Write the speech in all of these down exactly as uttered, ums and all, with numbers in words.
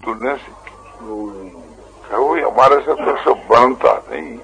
तूने सीखी। वो हमारे से तो सब बनता नहीं।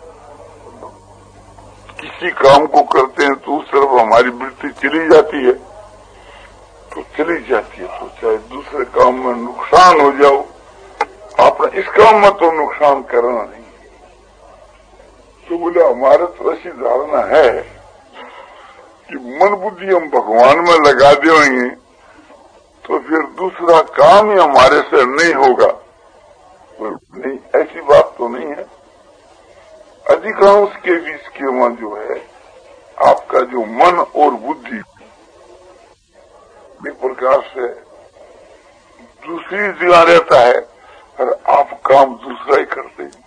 किसी काम को करते हैं तो उस तरफ हमारी वृत्ति चली जाती है तो चली जाती है तो चाहे दूसरे काम में नुकसान हो जाओ, आपने इस काम में तो नुकसान करना नहीं। तो बोले हमारे तो ऐसी धारणा है कि मन बुद्धि हम भगवान में लगा देंगे तो फिर दूसरा काम ही हमारे से नहीं होगा। नहीं, ऐसी बात तो नहीं है। अधिकांश के बीच के मन जो है आपका जो मन और बुद्धि एक प्रकार से दूसरी जगह रहता है और आप काम दूसरा ही करते हैं।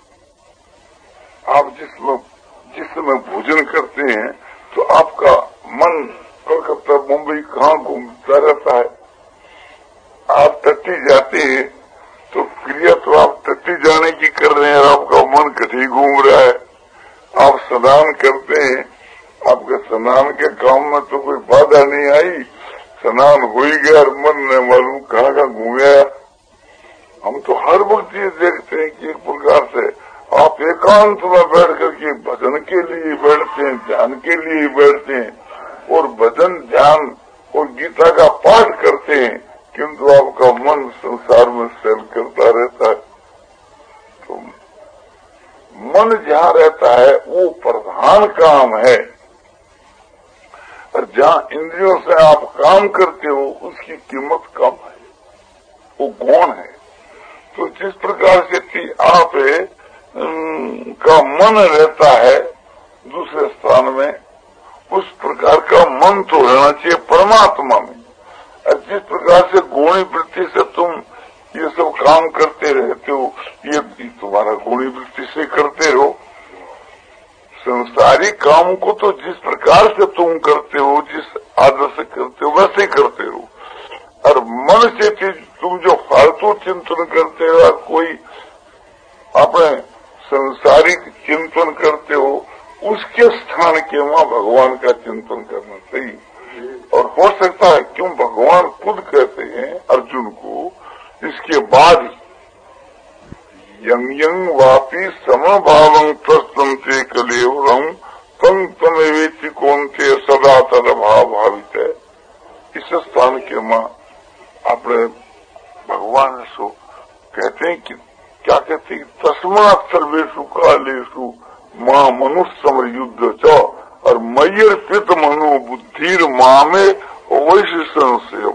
आप जिसमें जिस समय भोजन करते हैं तो आपका मन कलकत्ता मुंबई कहाँ घूमता रहता है। आप टट्टी जाते हैं तो क्रिया तो आप टट्टी जाने की कर रहे हैं और आपका मन कहीं घूम रहा है। आप स्नान करते हैं, आपके स्नान के काम में तो कोई बाधा नहीं आई, स्नान हो ही गया और मन ने मालूम कहाँ कहाँ घूम आया। हम तो हर वक्त ये देखते हैं कि एक प्रकार से आप एकांत में बैठ करके भजन के लिए बैठते हैं, ध्यान के लिए बैठते हैं और भजन ध्यान और गीता का पाठ करते हैं, किंतु आपका मन संसार में सैल करता रहता है। तो मन जहाँ रहता है वो प्रधान काम है और जहाँ इंद्रियों से आप काम करते हो उसकी कीमत कम है, वो गौण है। तो जिस प्रकार से कि आप का मन रहता है दूसरे स्थान में, उस प्रकार का मन तो रहना चाहिए परमात्मा में। और जिस प्रकार से गुणी वृत्ति से तुम ये सब काम करते रहते हो, ये तुम्हारा गुणी वृत्ति से करते रहो। संसारिक काम को तो जिस प्रकार से तुम करते हो, जिस आदर से करते हो, वैसे ही करते रहो। और मन से तुम जो फालतू चिंतन करते हो, कोई अपने संसारिक चिंतन करते हो, उसके स्थान के वहां भगवान का चिंतन करना चाहिए। और हो सकता है क्यों भगवान खुद कहते हैं अर्जुन को इसके बाद यंग यंग वापी समभावं प्रस्तंते कलेवरम तम तमेवेति कौनते सदा तद भाव भावित है। इस स्थान के मां अपने भगवान सो कहते हैं कि क्या कहते हैं, तस्मात् सर्वेषु कालेषु मां मनुष्य समर युद्ध च और मय्यर पित मनो बुद्धिर माँ में वैश्य संशय।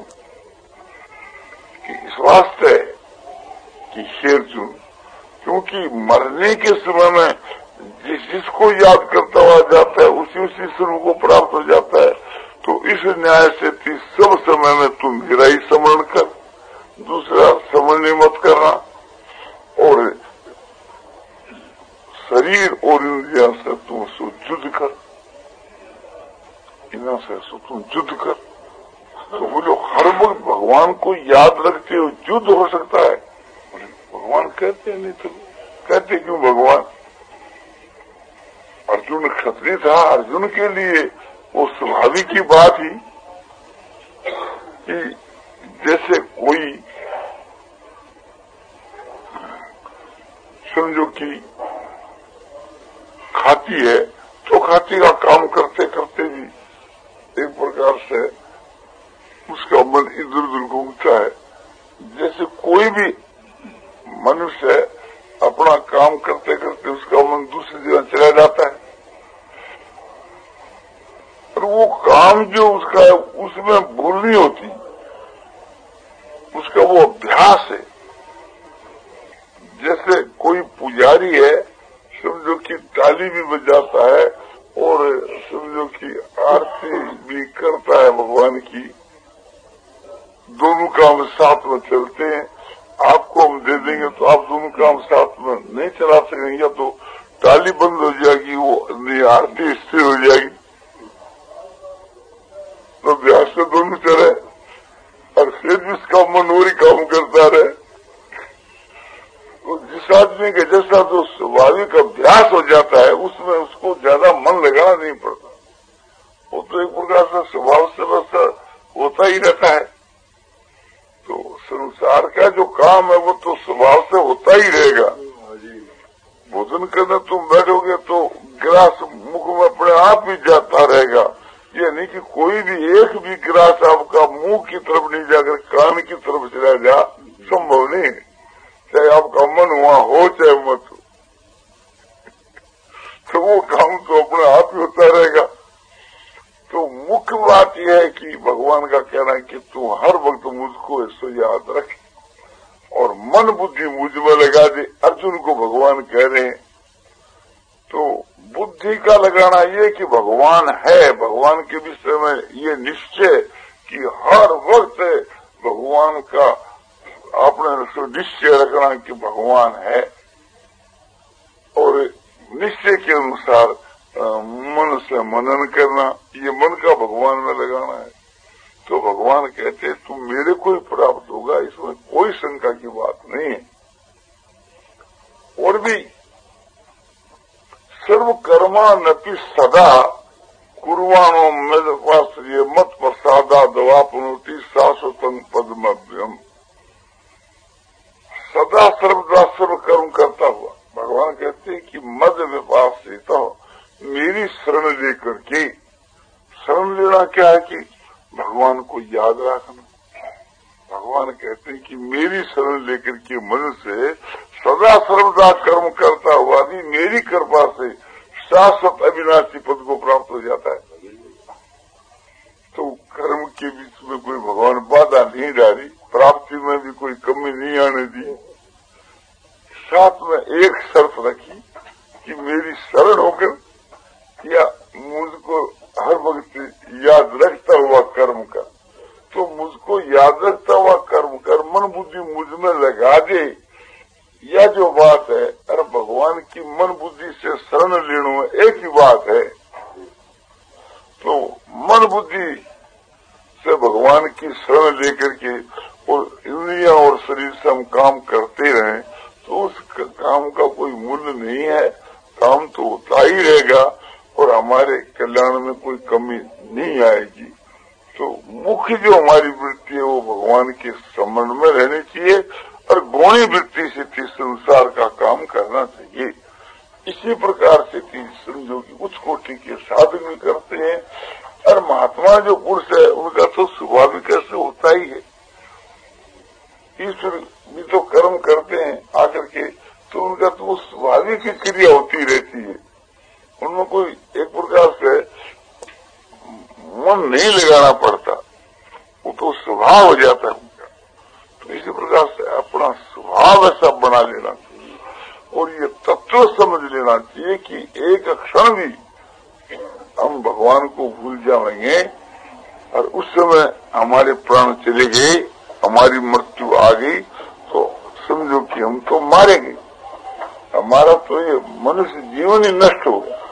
इस वास्ते कि हे अर्जुन, क्योंकि मरने के समय में जिस जिसको याद करता हुआ जाता है उसी उसी स्वरूप को प्राप्त हो जाता है। तो इस न्याय से सब समय में तुम मेरा ही स्मरण कर, दूसरा स्मरण मत करना। और शरीर और इंद्रिया से तुम उसको युद्ध कर, इन्हें से तुम युद्ध कर। तो बोलो हर वक्त भगवान को याद रखते हो, युद्ध हो सकता है। भगवान कहते नहीं तो कहते क्यों भगवान? अर्जुन क्षत्रिय था, अर्जुन के लिए वो स्वाभाविक की बात ही कि जैसे कोई समझो कि खाती है तो खाती का काम करते करते भी एक प्रकार से उसका मन इधर उधर घूमता है। जैसे कोई भी मनुष्य अपना काम करते करते उसका मन दूसरी जगह चला जाता है और वो काम जो उसका है उसमें भूल नहीं होती, उसका वो अभ्यास है। जैसे कोई पुजारी है, समझो कि ताली भी बजाता है और समझो कि आरती भी करता है भगवान की, दोनों काम साथ में चलते हैं। आपको हम दे देंगे तो आप दोनों काम साथ में नहीं चला सकेंगे, तो ताली बंद हो जाएगी, वो आरती स्थिर हो जाएगी। तो अभ्यास से दोनों चले और फिर जिसका मन और ही काम करता रहे। तो जिस आदमी के जैसा जो स्वाभाविक अभ्यास हो जाता है उसमें उसको ज्यादा मन लगाना नहीं पड़ता, वो तो एक प्रकार से स्वभाव से बस होता ही रहता है। तो संसार का जो काम है वो तो स्वभाव से होता ही रहेगा। भोजन करने तुम बैठोगे तो गिलास मुख में अपने आप ही जाता रहेगा। ये नहीं कि कोई भी एक भी गिलास आपका मुंह की तरफ नहीं जाकर कान की तरफ चला जा, संभव नहीं। चाहे आपका मन वहां हो चाहे मत हो, तो वो काम तो अपने आप ही होता रहेगा। तो मुख्य बात यह है कि भगवान का कहना है कि तू हर वक्त मुझको इसको याद रख और मन बुद्धि मुझ में लगा दे। अर्जुन को भगवान कह रहे हैं। तो बुद्धि का लगाना ये कि भगवान है, भगवान के विषय में ये निश्चय कि हर वक्त भगवान का आपने निश्चय रखना कि भगवान है और निश्चय के अनुसार मन से मनन करना, ये मन का भगवान में लगाना है। तो भगवान कहते तुम मेरे को ही प्राप्त होगा, इसमें कोई शंका की बात नहीं है। और भी सर्व कर्मा नपि सदा कुर्वाणो मेदपाश्रिय मत प्रसादा दवापनोति शाश्वतं पद्मभ्यम। सदा सर्वदा सर्व कर्म करता हुआ भगवान कहते हैं कि मद विपाश्रित तो मेरी शरण लेकर के, शरण लेना क्या है कि भगवान को याद रखना। भगवान कहते हैं कि मेरी शरण लेकर के मन से सदा सर्वदा कर्म करता हुआ भी मेरी कृपा से शाश्वत अविनाशी पद को प्राप्त हो जाता है। तो कर्म के बीच में कोई भगवान बाधा नहीं डाली, प्राप्ति में भी कोई कमी नहीं आने दी। साथ में एक शर्त रखी कि मेरी शरण होकर या मुझको हर वक्त याद रखता हुआ कर्म कर। तो मुझको याद रखता हुआ कर्म कर, मन बुद्धि मुझ में लगा दे। यह जो बात है, अरे भगवान की मन बुद्धि से शरण लेने में एक ही बात है। तो मन बुद्धि से भगवान की शरण लेकर के और इंद्रिया और शरीर से हम काम करते रहें तो उस काम का कोई मूल्य नहीं है। काम तो होता ही रहेगा और हमारे कल्याण में कोई कमी नहीं आएगी। तो मुख्य जो हमारी वृत्ति है वो भगवान के संबंध में रहनी चाहिए और गौणी वृत्ति से थी संसार का काम करना चाहिए। इसी प्रकार से थी समझो कि उच्च कोटि के साधक भी करते हैं और महात्मा जो पुरुष है उनका तो स्वाभाविक ऐसे होता ही है। ईश्वर भी तो कर्म करते हैं आकर के, तो उनका तो स्वाभाविक क्रिया होती रहती है। उनमें कोई एक प्रकार से मन नहीं लगाना पड़ता, वो तो स्वभाव हो जाता है उनका। तो इसी प्रकार से अपना स्वभाव ऐसा बना लेना चाहिए और ये तत्व समझ लेना चाहिए कि एक क्षण भी हम भगवान को भूल जाएंगे और उस समय हमारे प्राण चले गए, हमारी मृत्यु आ गई, तो समझो कि हम तो मारेंगे, हमारा तो ये मनुष्य जीवन ही नष्ट हो गया।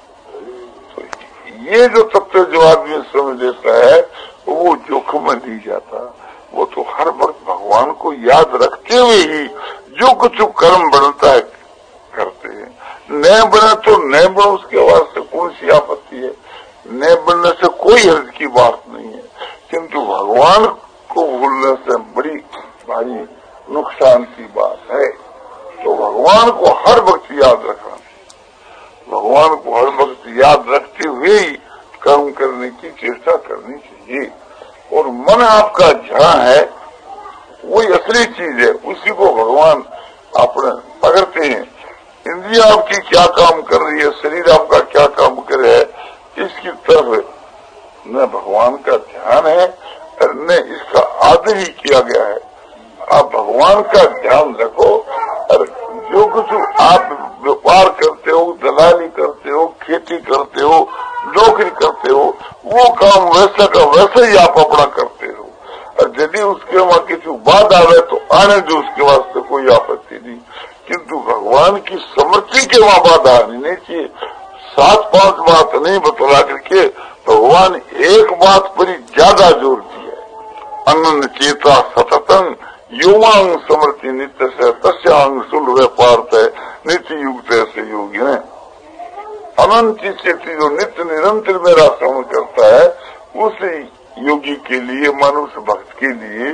ये जो तत्व जो आदमी समझ लेता है वो जोखिम में नहीं जाता। वो तो हर वक्त भगवान को याद रखते हुए ही जो कुछ कर्म बनता है करते हैं। न बने तो न बने, उसके वास्ते कौन सी आपत्ति है। न बनने से कोई हर्ज की बात नहीं है, किंतु भगवान को भूलने से बड़ी भारी नुकसान की बात है। तो भगवान को हर वक्त याद रखना, भगवान को हर वक्त याद रखते हुए ही कर्म करने की चेष्टा करनी चाहिए। और मन आपका जहाँ है वही असली चीज है, उसी को भगवान अपने पकड़ते हैं। इंद्रिया आपकी क्या काम कर रही है, शरीर आपका क्या काम कर रहा है, इसकी तरफ न भगवान का ध्यान है और न इसका आदर ही किया गया है। आप भगवान का ध्यान रखो और जो कुछ आप व्यापार करते हो, दलाली करते हो, खेती करते हो, नौकरी करते हो, वो काम वैसा का वैसे ही आप अपना करते हो। और यदि उसके वहां किसी बात आवे तो आने दो, उसके वास्ते कोई आपत्ति नहीं, किंतु भगवान की समृद्धि के वहां बाधा आनी नहीं चाहिए। सात पांच बात नहीं बतला करके भगवान एक बात पर ही ज्यादा जोर दिया है। अनन्य चेता सततंग युवांग समृद्धि नित्य से तस्यांग सुलभ पार्थ है नित्य युक्त ऐसे योगी है। अनंत चेती जो नित्य निरंतर मेरा श्रवण करता है उस योगी के लिए, मनुष्य भक्त के लिए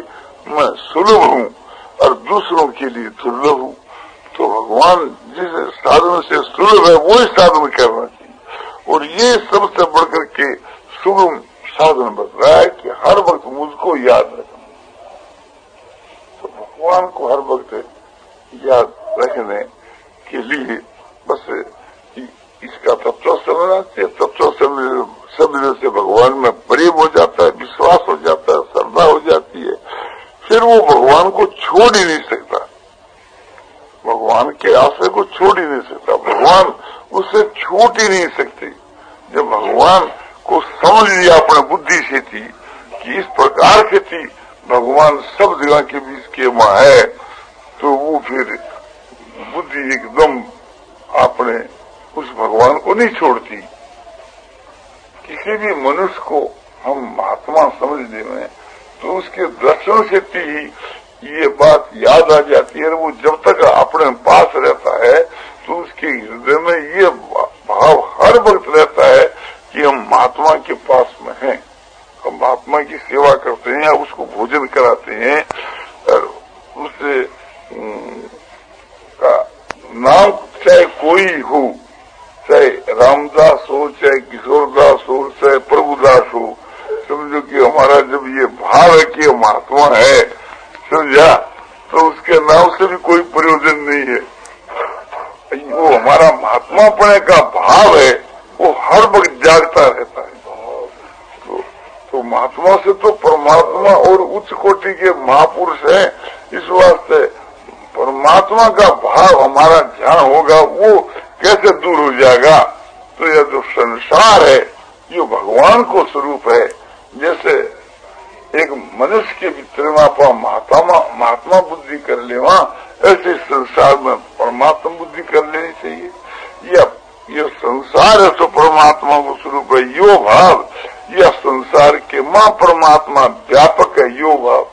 मैं सुलभ हूँ और दूसरों के लिए दुर्लभ हूँ। तो भगवान जिस साधन से सुलभ है वो ही साधन करना चाहिए। और ये सबसे बढ़कर के सुगम साधन बन रहा है कि हर वक्त मुझको याद रखना। तो भगवान को हर वक्त याद रखने के लिए बस इसका तत्व समझना चाहिए। तत्व समझने से भगवान में प्रेम हो जाता है, विश्वास हो जाता है, श्रद्धा हो जाती है। फिर वो भगवान को छोड़ ही नहीं सकता, भगवान के आश्रय को छोड़ ही नहीं सकता, भगवान उससे छूट ही नहीं सकते। जब भगवान को समझ लिया अपने बुद्धि से थी कि इस प्रकार से थी भगवान सब जगह के बीच के वहां है, तो वो फिर बुद्धि एकदम अपने उस भगवान को नहीं छोड़ती। किसी भी मनुष्य को हम महात्मा समझने में तो उसके दर्शन से ही ये बात याद आ जाती है। वो जब तक अपने पास रहता है तो उसके हृदय में ये भाव हर वक्त रहता है कि हम महात्मा के पास में हैं, हम महात्मा की सेवा करते हैं, उसको भोजन कराते हैं और उससे का नाम चाहे कोई हो, चाहे रामदास हो, चाहे किशोरदास हो, चाहे प्रभुदास हो, समझो कि हमारा जब ये भाव है कि महात्मा है, समझा, तो उसके नाम से भी कोई प्रयोजन नहीं है। वो हमारा महात्मा पने का भाव है, वो हर वक्त जागता रहता है। तो, तो महात्मा से तो परमात्मा और उच्च कोटि के महापुरुष हैं, इस वास्ते परमात्मा का भाव हमारा जहाँ होगा वो कैसे दूर हो जाएगा। तो यह जो संसार है ये भगवान को स्वरूप है। जैसे एक मनुष्य के भीतर में आप महात्मा महात्मा बुद्धि कर ले, वहाँ ऐसे संसार में परमात्मा बुद्धि कर लेनी चाहिए। यह यह संसार है तो परमात्मा को स्वरूप है यो भाव, यह संसार के मां परमात्मा व्यापक है यो भाव।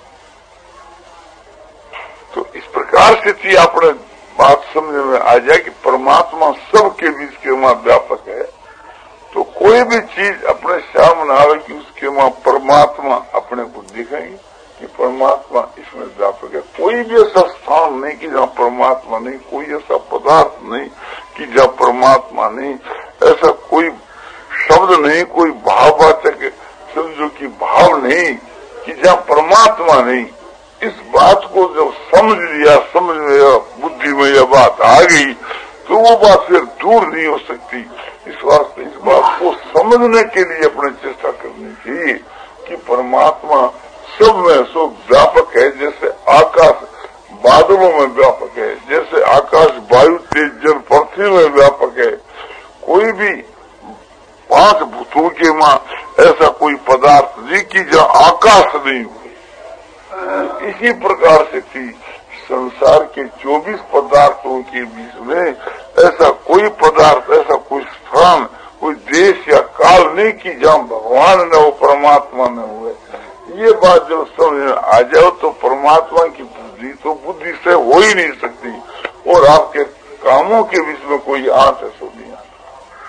तो इस प्रकार से थी आपने बात समझ में आ जाए कि परमात्मा सबके बीच के मां व्यापक है। तो कोई भी चीज अपने सामने आवे कि उसके वहां परमात्मा अपने को दिखाएंगे कि परमात्मा इसमें व्यापक है। कोई भी ऐसा स्थान नहीं कि जहाँ परमात्मा नहीं, कोई ऐसा पदार्थ नहीं कि जहाँ परमात्मा नहीं, ऐसा कोई शब्द नहीं, कोई भाववाचक समझो कि भाव नहीं कि जहाँ परमात्मा नहीं। इस बात को जब समझ लिया, समझ में बुद्धि में यह बात आ गई तो वो बात फिर दूर नहीं हो सकती। इस वास्ते इस बात को समझने के लिए अपने चेष्टा करनी चाहिए कि परमात्मा सब में सो व्यापक है। जैसे आकाश बादलों में व्यापक है, जैसे आकाश वायु तेज जल पृथ्वी में व्यापक है, कोई भी पांच भूतों के मां ऐसा कोई पदार्थ नहीं कि जहाँ आकाश नहीं हुए। इसी प्रकार से थी संसार के चौबीस पदार्थों के बीच में ऐसा कोई पदार्थ, ऐसा कोई स्थान, कोई देश या काल नहीं कि जहाँ भगवान न हो, परमात्मा न हुए। ये बात जब समझ में आ जाओ तो परमात्मा की बुद्धि तो बुद्धि से हो ही नहीं सकती और आपके कामों के बीच में कोई आंच है सो नहीं आता।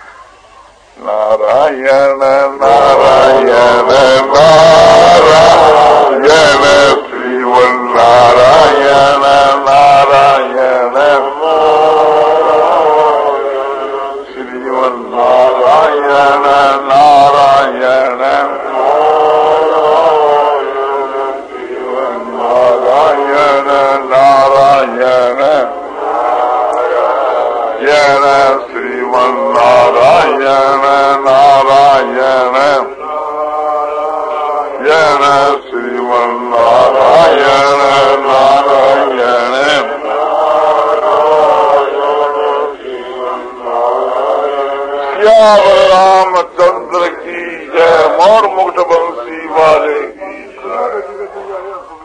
नारायण नारायण नारायण श्रीमन नारायण नारायण श्रीमन नारायण नारायण नारायण नारायण जय श्रीमन नारायण नारायण जय श्रीमन नारायण नारायण श्याम रामचंद्र की जय। मोर मुकुट बंसी वाले की।